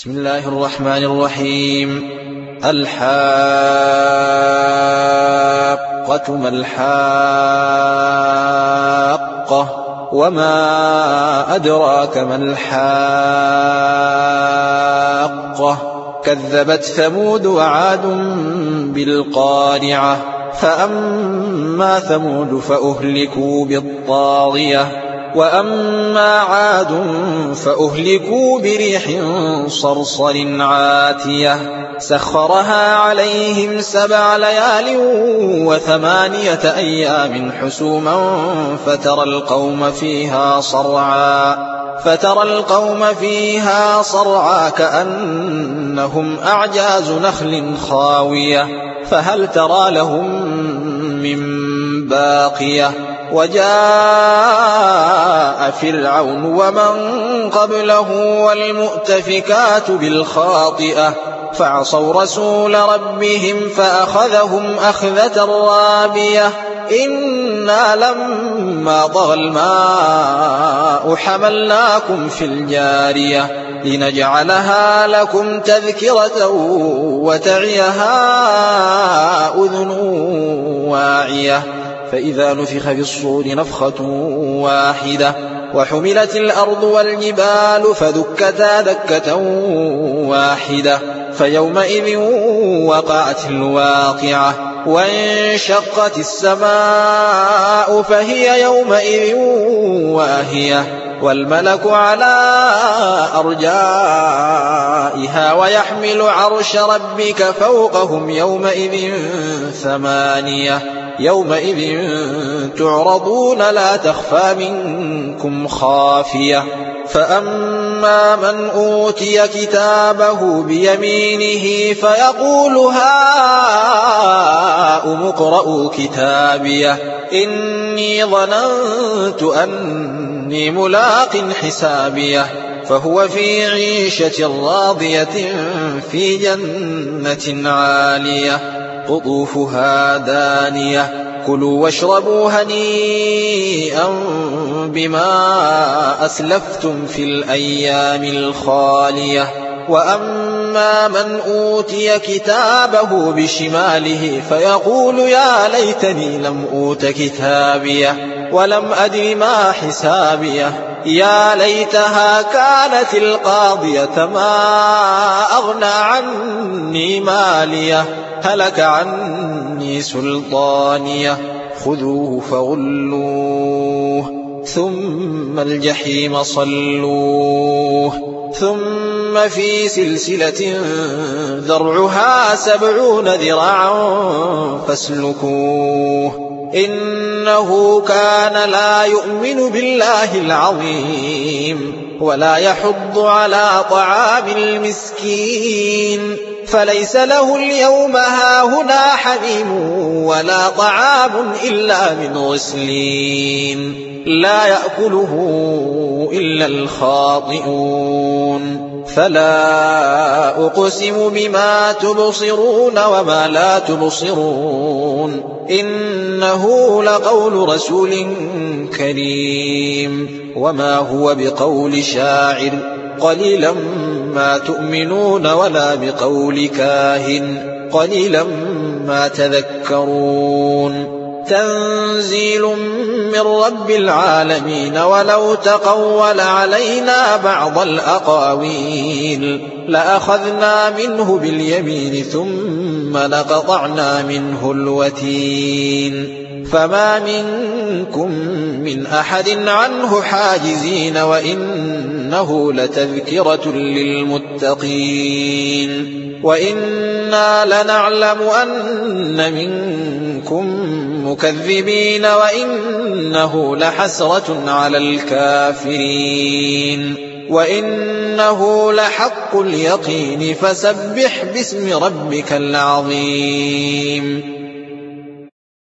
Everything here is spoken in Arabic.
بسم الله الرحمن الرحيم. الحاقة ما الحاقة وما أدراك ما الحاقة كذبت ثمود وعاد بالقارعة فأما ثمود فأهلكوا بالطاغية وأما عاد فأهلكوا بريح صرصر عاتية سخرها عليهم 7 ليال و8 أيام حسوما فترى القوم فيها صرعا كأنهم أعجاز نخل خاوية فهل ترى لهم من باقية وجاء فرعون ومن قبله والمؤتفكات بالخاطئة فعصوا رسول ربهم فأخذهم أخذة رابية إنا لما طغى الماء حملناكم في الجارية لنجعلها لكم تذكرة وتعيها أذن واعية فإذا نفخ في الصور نفخة واحدة وحملت الأرض والجبال فدكتا دكة واحدة فيومئذ وقعت الواقعة وانشقت السماء فهي يومئذ واهية والملك على أرجائها ويحمل عرش ربك فوقهم يومئذ 8 يومئذ تعرضون لا تخفى منكم خافية فأما من أوتي كتابه بيمينه فيقول هاؤم اقرءوا كتابيه إني ظننت أني ملاق حسابيه فهو في عيشة راضية في جنة عالية قطوفها دانية كلوا واشربوا هنيئا بما أسلفتم في الأيام الخالية وأما من أوتي كتابه بشماله فيقول يا ليتني لم أوت كتابيه ولم أدر ما حسابيه يا ليتها كانت القاضية ما أغنى عني ماليه هلك عني سلطانيه خذوه فغلوه ثم الجحيم صلوه ثم في سلسلة ذرعها 70 ذراعا فاسلكوه إنه كان لا يؤمن بالله العظيم ولا يحض على طعام المسكين فليس له اليوم هاهنا حميم ولا طعام إلا من غسلين لا يأكله إلا الخاطئون فلا أقسم بما تبصرون وما لا تبصرون إنه لقول رسول كريم وما هو بقول شاعر قليلا ما تؤمنون ولا بقول كاهن قليلا ما تذكرون تنزيل من رب العالمين ولو تقول علينا بعض الأقاويل لأخذنا منه باليمين ثم لقطعنا منه الوتين فما منكم من أحد عنه حاجزين وإنه لتذكرة للمتقين وإنا لنعلم أن منكم مكذبين وإنه لحسرة على الكافرين وإنه لحق اليقين فسبح باسم ربك العظيم